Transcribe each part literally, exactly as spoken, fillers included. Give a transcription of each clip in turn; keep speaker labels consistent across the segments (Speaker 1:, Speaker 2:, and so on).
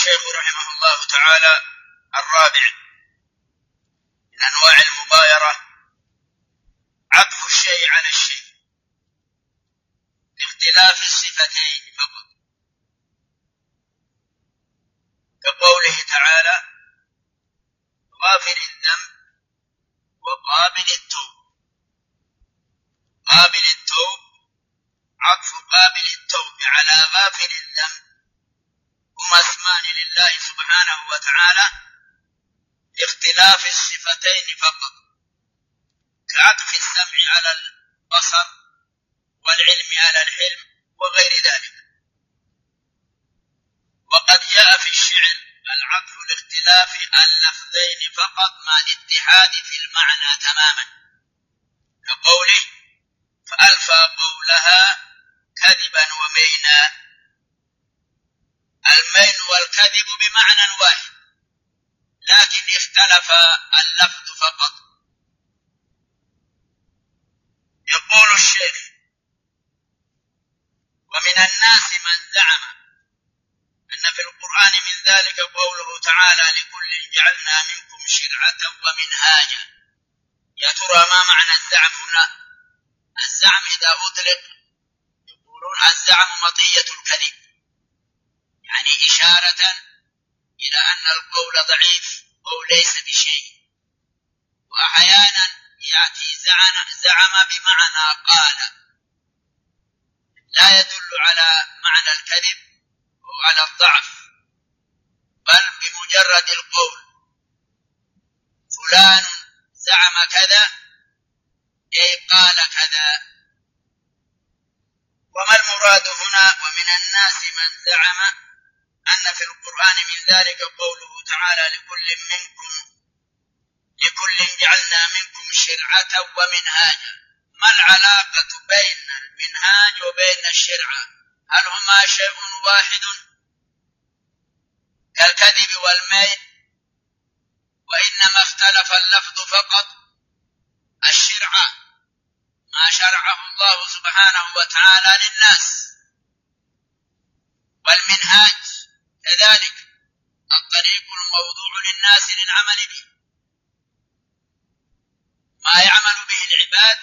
Speaker 1: الشيخ رحمه الله تعالى: الرابع من أنواع المغايرة عطف الشيء على الشيء باختلاف الصفتين فقط، كقوله تعالى: غافر الذنب وقابل التوب. قابل التوب عطف قابل التوب على غافر الذنب هما اسمان لله سبحانه وتعالى لاختلاف الصفتين فقط، كعطف السمع على البصر والعلم على الحلم وغير ذلك. وقد جاء في الشعر العطف لاختلاف اللفظين فقط مع الاتحاد في المعنى تماما، كقوله: فألفى قولها كذبا ومينا. المين والكذب بمعنى واحد، لكن اختلف اللفظ فقط. يقول الشيخ: ومن الناس من زعم أن في القرآن من ذلك قوله تعالى: لكل جعلنا منكم شرعة ومنهاجا. يا ترى ما معنى الزعم هنا؟ الزعم إذا أطلق يقولون الزعم مطية الكذب، يعني إشارة إلى أن القول ضعيف أو ليس بشيء. وأحيانا يأتي زعم بمعنى قال، لا يدل على معنى الكذب أو على الضعف، بل بمجرد القول: فلان زعم كذا، أي قال كذا. وما المراد هنا؟ ومن الناس من زعم أن في القرآن من ذلك قوله تعالى: لكل منكم لكل جعلنا منكم شرعة ومنهاجا. ما العلاقة بين المنهاج وبين الشرعة؟ هل هما شيء واحد كالكذب والميل؟ وإنما اختلف اللفظ فقط. الشرعة ما شرعه الله سبحانه وتعالى للناس، والمنهاج كذلك الطريق الموضوع للناس للعمل به، ما يعمل به العباد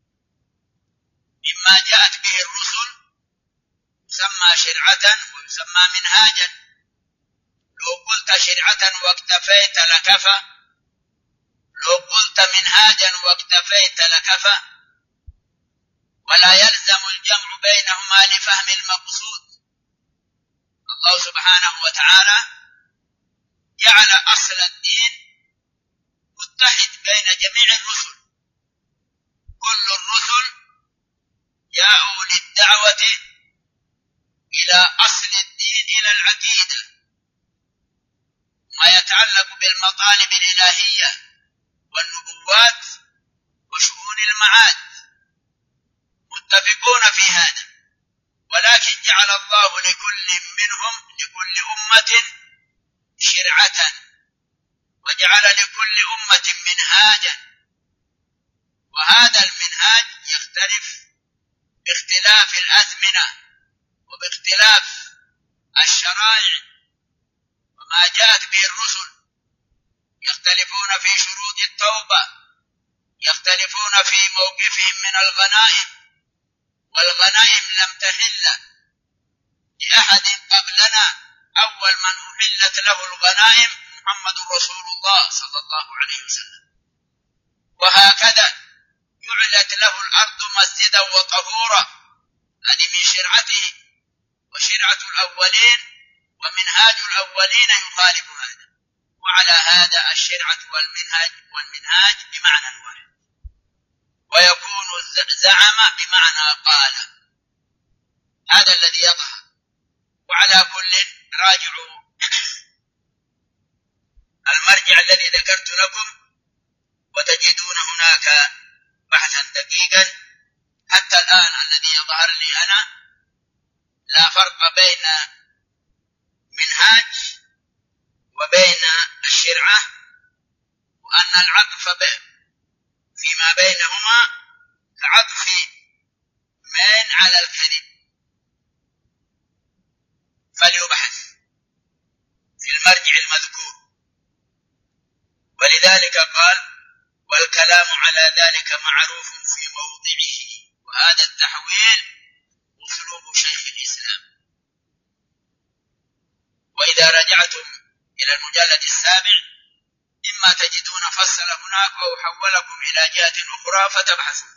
Speaker 1: مما جاءت به الرسل يسمى شرعة ويسمى منهاجا. لو قلت شرعة واكتفيت لكفى، لو قلت منهاجا واكتفيت لكفى، ولا يلزم الجمع بينهما لفهم المقصود. الله سبحانه وتعالى جعل أصل الدين متحد بين جميع الرسل. كل الرسل جاءوا للدعوة إلى أصل الدين، إلى العقيدة، ما يتعلق بالمطالب الإلهية والنبوات وشؤون المعاد، متفقون في هذا. ولكن جعل الله لكل منهم لكل أمة شرعة، وجعل لكل أمة منهاجا، وهذا المنهاج يختلف باختلاف الأزمنة وباختلاف الشرائع وما جاءت به الرسل. يختلفون في شروط التوبة، يختلفون في موقفهم من الغنائم، والغنائم لم تحل لأحد قبلنا. أول من أحلت له الغنائم محمد رسول الله صلى الله عليه وسلم. وهكذا جعلت له الأرض مسجدا وطهورا، هذه من شرعته. وشرعة الأولين ومنهاج الأولين يخالف هذا. وعلى هذا الشرعة والمنهاج والمنهاج بمعنى واحد، ويكون زعم بمعنى قال. هذا الذي يظهر. وعلى كل راجعوا المرجع الذي ذكرت لكم وتجدون هناك بحثا دقيقا. حتى الآن الذي يظهر لي أنا لا فرق بين منهاج وبين الشرعة، وأن العطف فيما بينهما كعطف من على الكذب. فليبحث. المرجع المذكور. ولذلك قال: والكلام على ذلك معروف في موضعه، وهذا التحويل أسلوب شيخ الإسلام. وإذا رجعتم إلى المجلد السابع إما تجدون فصل هناك أو حولكم إلى جهة أخرى فتبحثوا.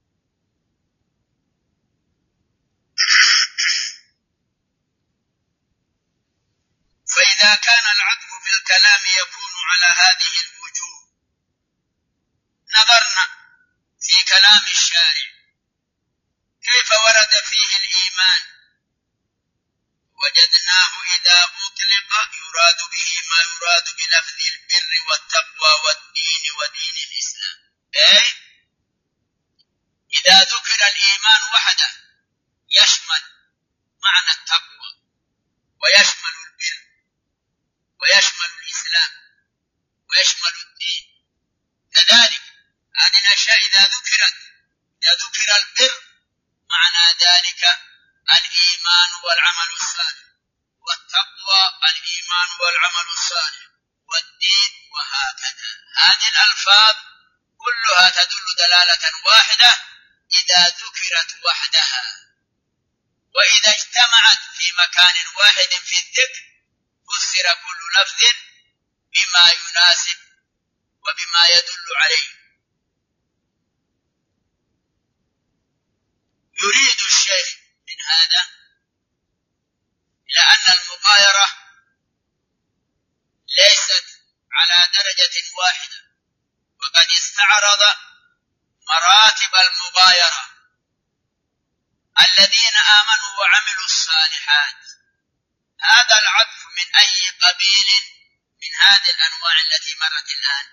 Speaker 1: فإذا كان العطف في الكلام يكون على هذه الوجوه، نظرنا في كلام الشارع كيف ورد فيه الإيمان، وجدناه إذا أطلق يراد به ما يراد بلفظ البر والتقوى والدين ودين الإسلام. أي إذا ذكر الإيمان وحده يشمل معنى التقوى ويشمل البر ويشمل الإسلام ويشمل الدين. كذلك هذه الأشياء إذا ذكرت إذا ذكر البر معنى ذلك الإيمان والعمل الصالح، والتقوى الإيمان والعمل الصالح، والدين، وهكذا. هذه الألفاظ كلها تدل دلالة واحدة إذا ذكرت وحدها، وإذا اجتمعت في مكان واحد في الذكر فسر كل لفظ بما يناسب وبما يدل عليه. يريد الشيخ من هذا لأن المغايرة ليست على درجة واحدة، وقد استعرض مراتب المغايرة: الذين آمنوا وعملوا الصالحات. هذا العطف من أي قبيل من هذه الأنواع التي مرت الآن؟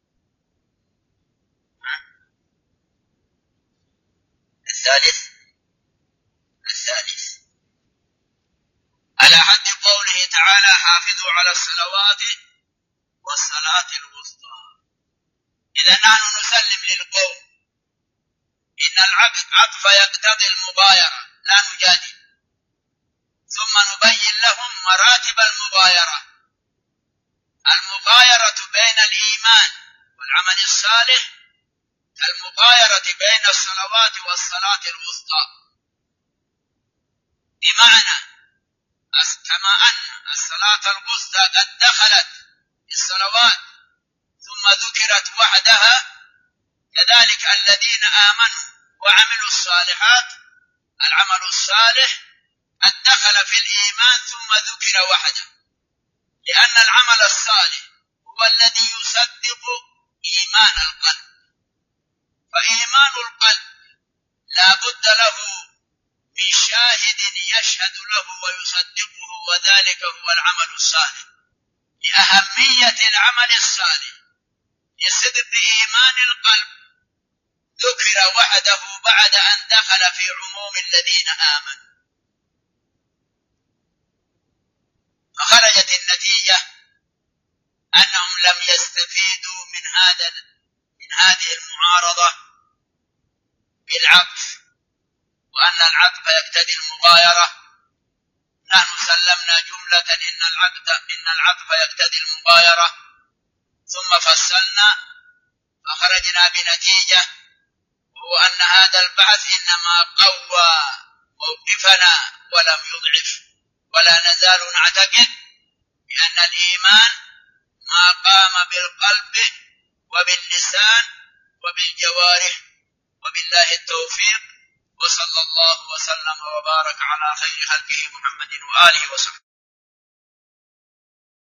Speaker 1: الثالث الثالث على حد قوله تعالى: حافظوا على الصلوات والصلاة الوسطى. إذا نحن نسلم للقوم إن العطف يقتضي المغايرة، لا نجادل، ثم نبين لهم مراتب المغايرة. المغايرة بين الإيمان والعمل الصالح كالمغايرة بين الصلوات والصلاة الوسطى، بمعنى كما أن الصلاة الوسطى قد دخلت الصلوات ثم ذكرت وحدها، كذلك الذين آمنوا وعملوا الصالحات العمل الصالح قد دخل في الإيمان ثم ذكر وحده، لأن العمل الصالح هو الذي يصدق إيمان القلب، فإيمان القلب لا بد له من شاهد يشهد له ويصدقه، وذلك هو العمل الصالح. لأهمية العمل الصالح لصدق إيمان القلب ذكر وحده بعد أن دخل في عموم الذين آمنوا، فخرجت النتيجة أنهم لم يستفيدوا من هذا من هذه المعارضة بالعطف، وأن العطف يقتضي المغايرة. نحن سلمنا جملة إن العطف إن العطف يقتضي المغايرة، ثم فصلنا فخرجنا بنتيجة، وهو أن هذا البحث إنما قوى موقفنا ولم يضعف، ولا نزال نعتقد بأن الإيمان ما قام بالقلب وباللسان وبالجوارح، وبالله التوفيق، وصلى الله وسلم وبارك على خير خلقه محمد وآله وصحبه.